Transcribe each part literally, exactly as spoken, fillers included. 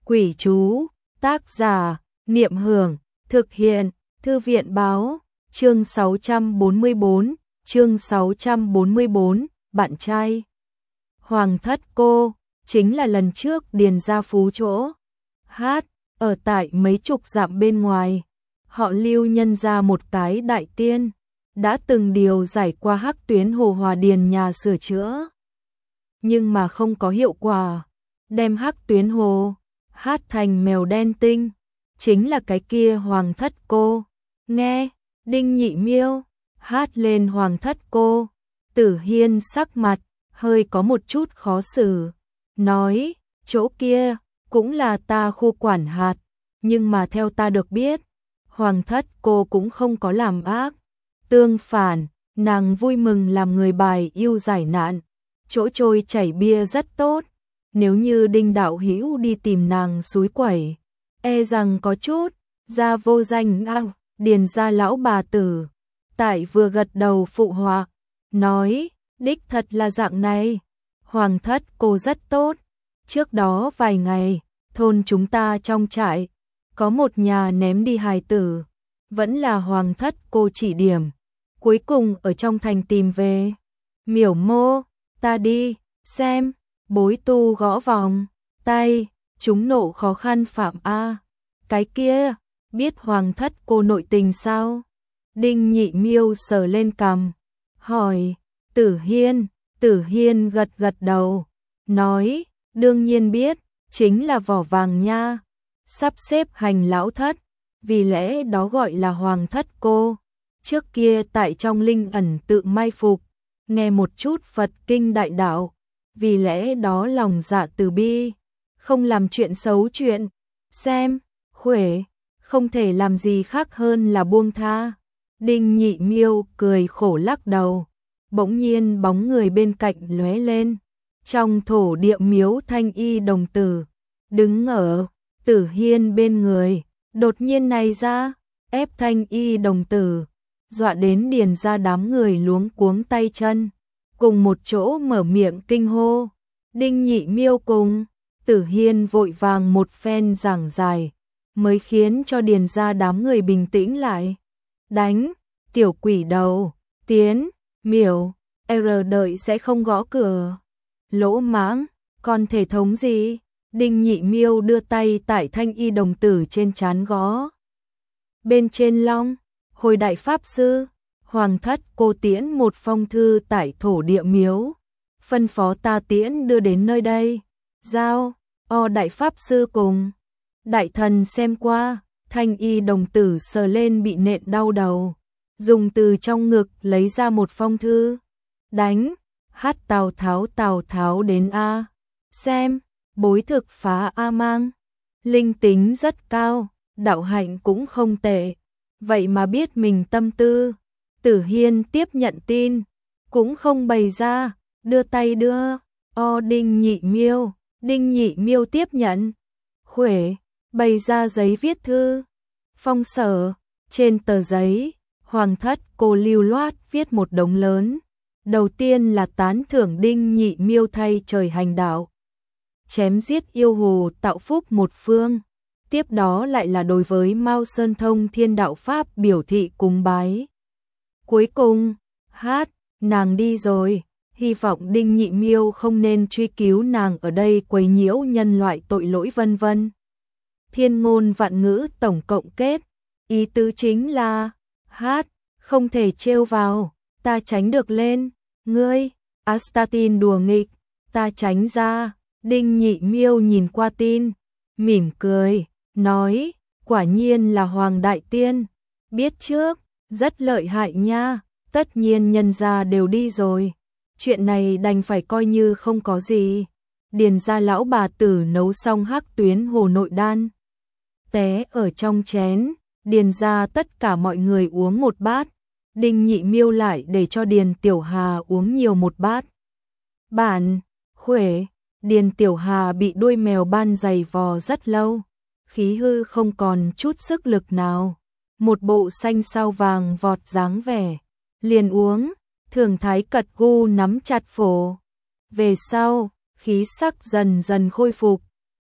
Quỷ chú, tác giả, Niệm Hưởng, thực hiện, Thư viện báo, chương sáu trăm bốn mươi bốn, chương sáu trăm bốn mươi bốn, bạn trai. Hoàng thất cô, chính là lần trước Điền Gia Phú chỗ hát, ở tại mấy chục dặm bên ngoài. Họ Lưu nhân ra một cái đại tiên, đã từng điều giải qua Hắc Tuyến Hồ Hòa Điền nhà sửa chữa. Nhưng mà không có hiệu quả, đem Hắc Tuyến Hồ hát thành mèo đen tinh, chính là cái kia Hoàng thất cô. Nghe Đinh Nhị Miêu hát lên Hoàng thất cô, Tử Hiên sắc mặt hơi có một chút khó xử, nói, chỗ kia cũng là ta khu quản hạt, nhưng mà theo ta được biết, Hoàng thất cô cũng không có làm ác, tương phản, nàng vui mừng làm người bài yêu giải nạn, chỗ trôi chảy bia rất tốt, nếu như Đinh đạo hữu đi tìm nàng xúi quẩy, e rằng có chút ra vô danh ao. Điền gia lão bà tử tại vừa gật đầu phụ họa, nói, đích thật là dạng này, Hoàng thất cô rất tốt. Trước đó vài ngày, thôn chúng ta trong trại có một nhà ném đi hài tử, vẫn là Hoàng thất cô chỉ điểm, cuối cùng ở trong thành tìm về. Miểu Mô, ta đi xem. Bối tu gõ vòng tay, chúng nộ khó khăn phạm a. Cái kia, biết Hoàng thất cô nội tình sao? Đinh Nhị Miêu sờ lên cằm, hỏi, Tử Hiên. Tử Hiên gật gật đầu, nói, đương nhiên biết, chính là vỏ vàng nha, sắp xếp hành lão thất, vì lẽ đó gọi là Hoàng thất cô. Trước kia tại trong linh ẩn tự mai phục, nghe một chút Phật kinh đại đạo, vì lẽ đó lòng dạ từ bi, không làm chuyện xấu chuyện. Xem, Khuể, không thể làm gì khác hơn là buông tha. Đinh Nhị Miêu cười khổ lắc đầu, bỗng nhiên bóng người bên cạnh lóe lên. Trong thổ địa miếu Thanh Y đồng tử, đứng ở Tử Hiên bên người, đột nhiên này ra, ép Thanh Y đồng tử, dọa đến Điền ra đám người luống cuống tay chân, cùng một chỗ mở miệng kinh hô. Đinh Nhị Miêu cùng Tử Hiên vội vàng một phen giảng giải, mới khiến cho Điền ra đám người bình tĩnh lại. Đánh, tiểu quỷ đầu, tiến, miểu, R đợi sẽ không gõ cửa. Lỗ mãng, còn thể thống gì? Đinh Nhị Miêu đưa tay tại Thanh Y đồng tử trên trán gõ. Bên trên long, hồi đại pháp sư, Hoàng thất cô tiễn một phong thư tại thổ địa miếu, phân phó ta tiễn đưa đến nơi đây. Giao, o đại pháp sư cùng đại thần xem qua. Thanh Y đồng tử sờ lên bị nện đau đầu, dùng từ trong ngực lấy ra một phong thư. Đánh, hát Tào Tháo Tào Tháo đến a. Xem, bối thực phá A Mang, linh tính rất cao, đạo hạnh cũng không tệ, vậy mà biết mình tâm tư. Tử Hiên tiếp nhận tin, cũng không bày ra, đưa tay đưa. O Đinh Nhị Miêu, Đinh Nhị Miêu tiếp nhận. Khuể, bày ra giấy viết thư. Phong sở, trên tờ giấy, Hoàng thất cô lưu loát viết một đống lớn. Đầu tiên là tán thưởng Đinh Nhị Miêu thay trời hành đạo, chém giết yêu hồ tạo phúc một phương. Tiếp đó lại là đối với Mao Sơn thông thiên đạo pháp biểu thị cúng bái. Cuối cùng, hát, nàng đi rồi, hy vọng Đinh Nhị Miêu không nên truy cứu nàng ở đây quấy nhiễu nhân loại tội lỗi vân vân. Thiên ngôn vạn ngữ tổng cộng kết, ý tứ chính là, hát, không thể trêu vào, ta tránh được lên, ngươi, Astatin đùa nghịch, ta tránh ra. Đinh Nhị Miêu nhìn qua tin, mỉm cười, nói, quả nhiên là Hoàng đại tiên, biết trước, rất lợi hại nha, tất nhiên nhân gia đều đi rồi, chuyện này đành phải coi như không có gì. Điền gia lão bà tử nấu xong Hắc Tuyến Hồ nội đan, té ở trong chén, Điền gia tất cả mọi người uống một bát, Đinh Nhị Miêu lại để cho Điền Tiểu Hà uống nhiều một bát. Bản, Khuể, Điền Tiểu Hà bị đuôi mèo ban giày vò rất lâu, khí hư không còn chút sức lực nào, một bộ xanh sao vàng vọt dáng vẻ, liền uống, Thường Thái cật gu nắm chặt phổ. Về sau, khí sắc dần dần khôi phục,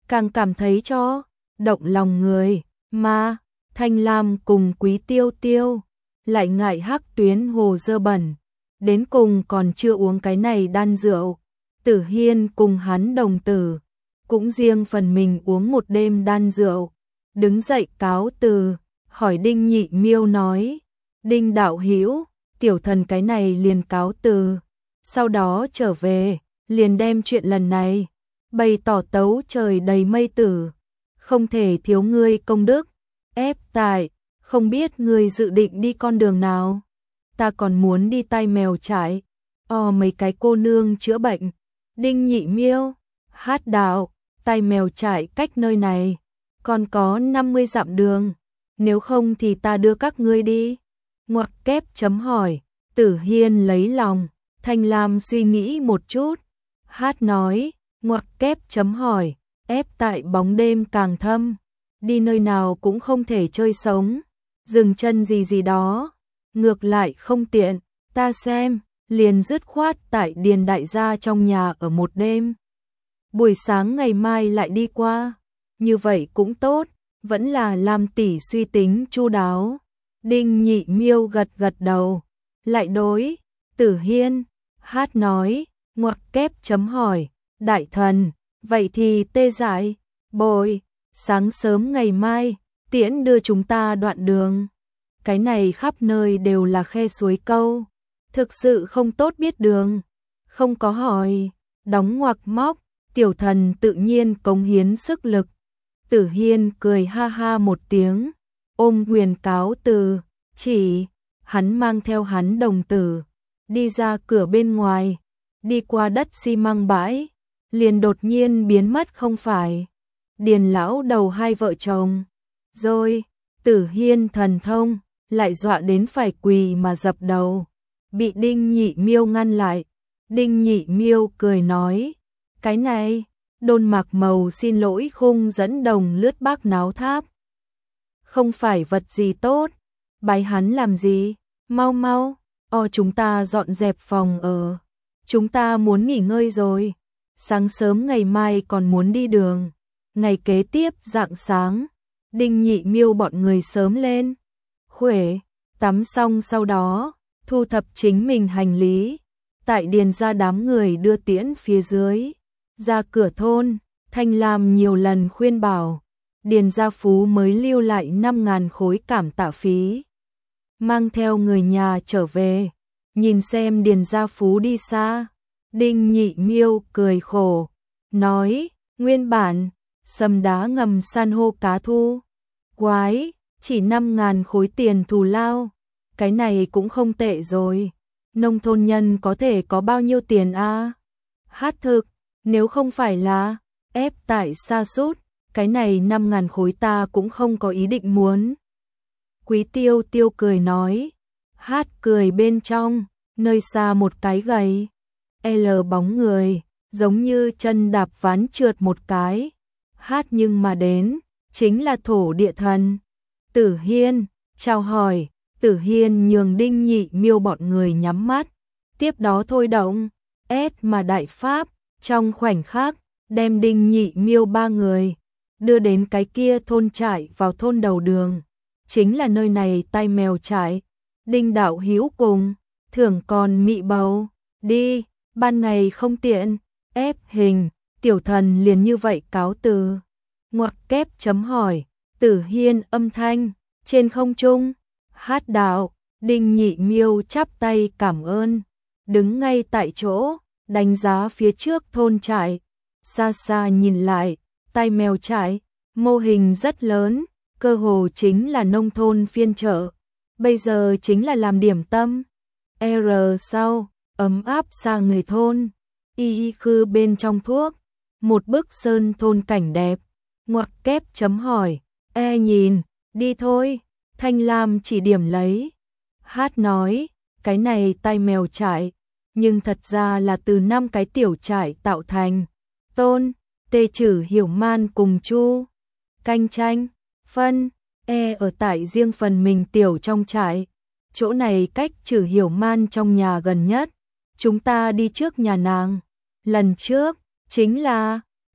càng cảm thấy cho động lòng người, mà Thanh Lam cùng Quý Tiêu Tiêu lại ngại hắc tuyến hồ dơ bẩn, đến cùng còn chưa uống cái này đan rượu. Tử Hiên cùng hắn đồng tử cũng riêng phần mình uống một đêm đan rượu, đứng dậy cáo từ, hỏi Đinh Nhị Miêu nói: "Đinh đạo hữu, tiểu thần cái này liền cáo từ, sau đó trở về, liền đem chuyện lần này bày tỏ tấu trời đầy mây tử, không thể thiếu ngươi công đức. Ép tại, không biết ngươi dự định đi con đường nào?" "Ta còn muốn đi Tai Mèo Trải, o mấy cái cô nương chữa bệnh." Đinh Nhị Miêu hát đạo: "Tai Mèo Trải cách nơi này còn có năm mươi dặm đường, nếu không thì ta đưa các ngươi đi." Ngoặc kép chấm hỏi. Tử Hiên lấy lòng. Thanh Lam suy nghĩ một chút, hát nói: "Ngoặc kép chấm hỏi, ép tại bóng đêm càng thâm, đi nơi nào cũng không thể chơi sống, dừng chân gì gì đó, ngược lại không tiện, ta xem, liền dứt khoát tại Điền đại gia trong nhà ở một đêm. Buổi sáng ngày mai lại đi qua, như vậy cũng tốt, vẫn là Lam tỷ suy tính chu đáo." Đinh Nhị Miêu gật gật đầu, lại đối Tử Hiên hát nói: "Ngoặc kép chấm hỏi, đại thần, vậy thì tê dại bồi, sáng sớm ngày mai tiễn đưa chúng ta đoạn đường. Cái này khắp nơi đều là khe suối câu, thực sự không tốt biết đường." Không có hỏi, đóng ngoặc móc, tiểu thần tự nhiên cống hiến sức lực. Tử Hiên cười ha ha một tiếng, ôm quyền cáo từ, chỉ hắn mang theo hắn đồng tử đi ra cửa bên ngoài, đi qua đất xi măng bãi, liền đột nhiên biến mất không phải. Điền lão đầu hai vợ chồng, rồi Tử Hiên thần thông lại dọa đến phải quỳ mà dập đầu, bị Đinh Nhị Miêu ngăn lại. Đinh Nhị Miêu cười nói: "Cái này, Đôn Mạc Mầu xin lỗi khung dẫn đồng lướt bác náo tháp, không phải vật gì tốt, bái hắn làm gì, mau mau, o chúng ta dọn dẹp phòng ở, chúng ta muốn nghỉ ngơi rồi, sáng sớm ngày mai còn muốn đi đường." Ngày kế tiếp rạng sáng, Đinh Nhị Miêu bọn người sớm lên, khuể, tắm xong sau đó, thu thập chính mình hành lý, tại Điền gia đám người đưa tiễn phía dưới. Ra cửa thôn, Thanh Lam nhiều lần khuyên bảo, Điền gia Phú mới lưu lại năm ngàn khối cảm tạ phí, mang theo người nhà trở về. Nhìn xem Điền gia Phú đi xa, Đinh Nhị Miêu cười khổ, nói: "Nguyên bản sâm đá ngầm san hô cá thu, quái, chỉ năm ngàn khối tiền thù lao, cái này cũng không tệ rồi. Nông thôn nhân có thể có bao nhiêu tiền a?" Hát thực, nếu không phải là ép tại xa sút, cái này năm ngàn khối ta cũng không có ý định muốn. Quý Tiêu Tiêu cười nói. Hát cười bên trong, nơi xa một cái gầy L bóng người, giống như chân đạp ván trượt một cái. Hát nhưng mà đến, chính là thổ địa thần. Tử Hiên, chào hỏi. Tử Hiên nhường Đinh Nhị Miêu bọn người nhắm mắt, tiếp đó thôi động S mà đại pháp, trong khoảnh khắc đem Đinh Nhị Miêu ba người đưa đến cái kia thôn trại vào thôn đầu đường, chính là nơi này Tai Mèo Trải. Đinh đạo hữu cùng thưởng còn mị bầu, đi, ban ngày không tiện. Ép hình, tiểu thần liền như vậy cáo từ. Ngoặc kép chấm hỏi. Tử Hiên âm thanh trên không trung. Hát đạo. Đinh Nhị Miêu chắp tay cảm ơn, đứng ngay tại chỗ, đánh giá phía trước thôn trại. Xa xa nhìn lại, Tai Mèo Trải, mô hình rất lớn, cơ hồ chính là nông thôn phiên chợ, bây giờ chính là làm điểm tâm. R sau, ấm áp xa người thôn, y y khư bên trong thuốc, một bức sơn thôn cảnh đẹp. Ngoặc kép chấm hỏi, e nhìn, đi thôi. Thanh Lam chỉ điểm lấy. Hát nói, cái này Tai Mèo Trải, nhưng thật ra là từ năm cái tiểu trại tạo thành. Tôn, Tê Chử Hiểu Man cùng Chu Canh Tranh, phân, e ở tại riêng phần mình tiểu trong trại. Chỗ này cách Chử Hiểu Man trong nhà gần nhất, chúng ta đi trước nhà nàng. Lần trước, chính là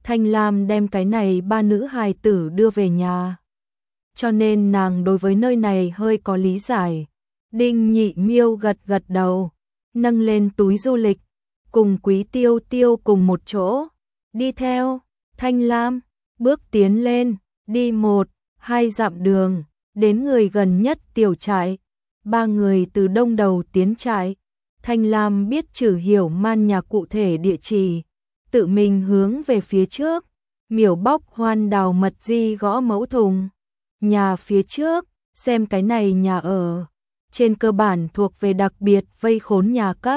Thanh Lam đem cái này ba nữ hài tử đưa về nhà. Cho nên nàng đối với nơi này hơi có lý giải. Đinh Nhị Miêu gật gật đầu, nâng lên túi du lịch, cùng Quý Tiêu Tiêu cùng một chỗ, đi theo Thanh Lam, bước tiến lên, đi một, hai dặm đường, đến người gần nhất tiểu trại. Ba người từ đông đầu tiến trại. Thanh Lam biết Trử Hiểu Man nhà cụ thể địa chỉ, tự mình hướng về phía trước. Miểu Bóc Hoan đào mật di gõ mẫu thùng nhà phía trước, xem cái này nhà ở, trên cơ bản thuộc về đặc biệt vây khốn nhà cấp.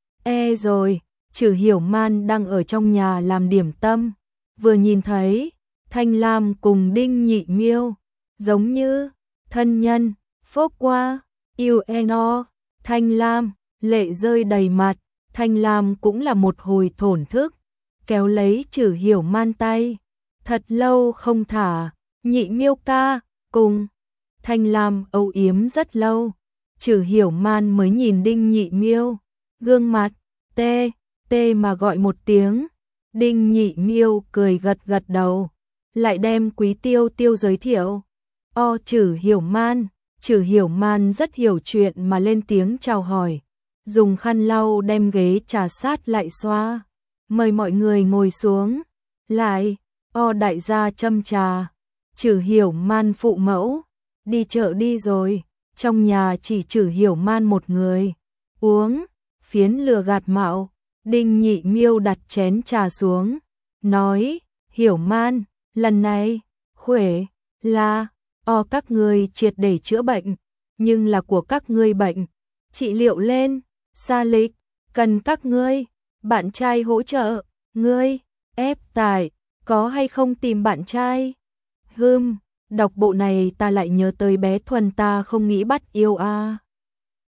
E rồi, Trử Hiểu Man đang ở trong nhà làm điểm tâm, vừa nhìn thấy Thanh Lam cùng Đinh Nhị Miêu, giống như thân nhân, phốc qua, yêu eno, Thanh Lam, lệ rơi đầy mặt. Thanh Lam cũng là một hồi thổn thức, kéo lấy Trử Hiểu Man tay, thật lâu không thả. Nhị Miêu ca, cùng Thanh Lam âu yếm rất lâu. Trử Hiểu Man mới nhìn Đinh Nhị Miêu, gương mặt tê tê mà gọi một tiếng. Đinh Nhị Miêu cười gật gật đầu, lại đem Quý Tiêu Tiêu giới thiệu. O Trử Hiểu Man. Trử Hiểu Man rất hiểu chuyện mà lên tiếng chào hỏi, dùng khăn lau đem ghế trà sát lại xoa, mời mọi người ngồi xuống. Lại, O đại gia châm trà. Trử Hiểu Man phụ mẫu, đi chợ đi rồi, trong nhà chỉ Trử Hiểu Man một người. Uống, phiến lừa gạt mạo. Đinh Nhị Miêu đặt chén trà xuống, nói, Hiểu Man, lần này, khỏe, là, O các ngươi triệt để chữa bệnh, nhưng là của các ngươi bệnh, trị liệu lên, xa lịch, cần các ngươi, bạn trai hỗ trợ, ngươi, ép tải, có hay không tìm bạn trai? Hừm, đọc bộ này ta lại nhớ tới bé Thuần ta không nghĩ bắt yêu a. À.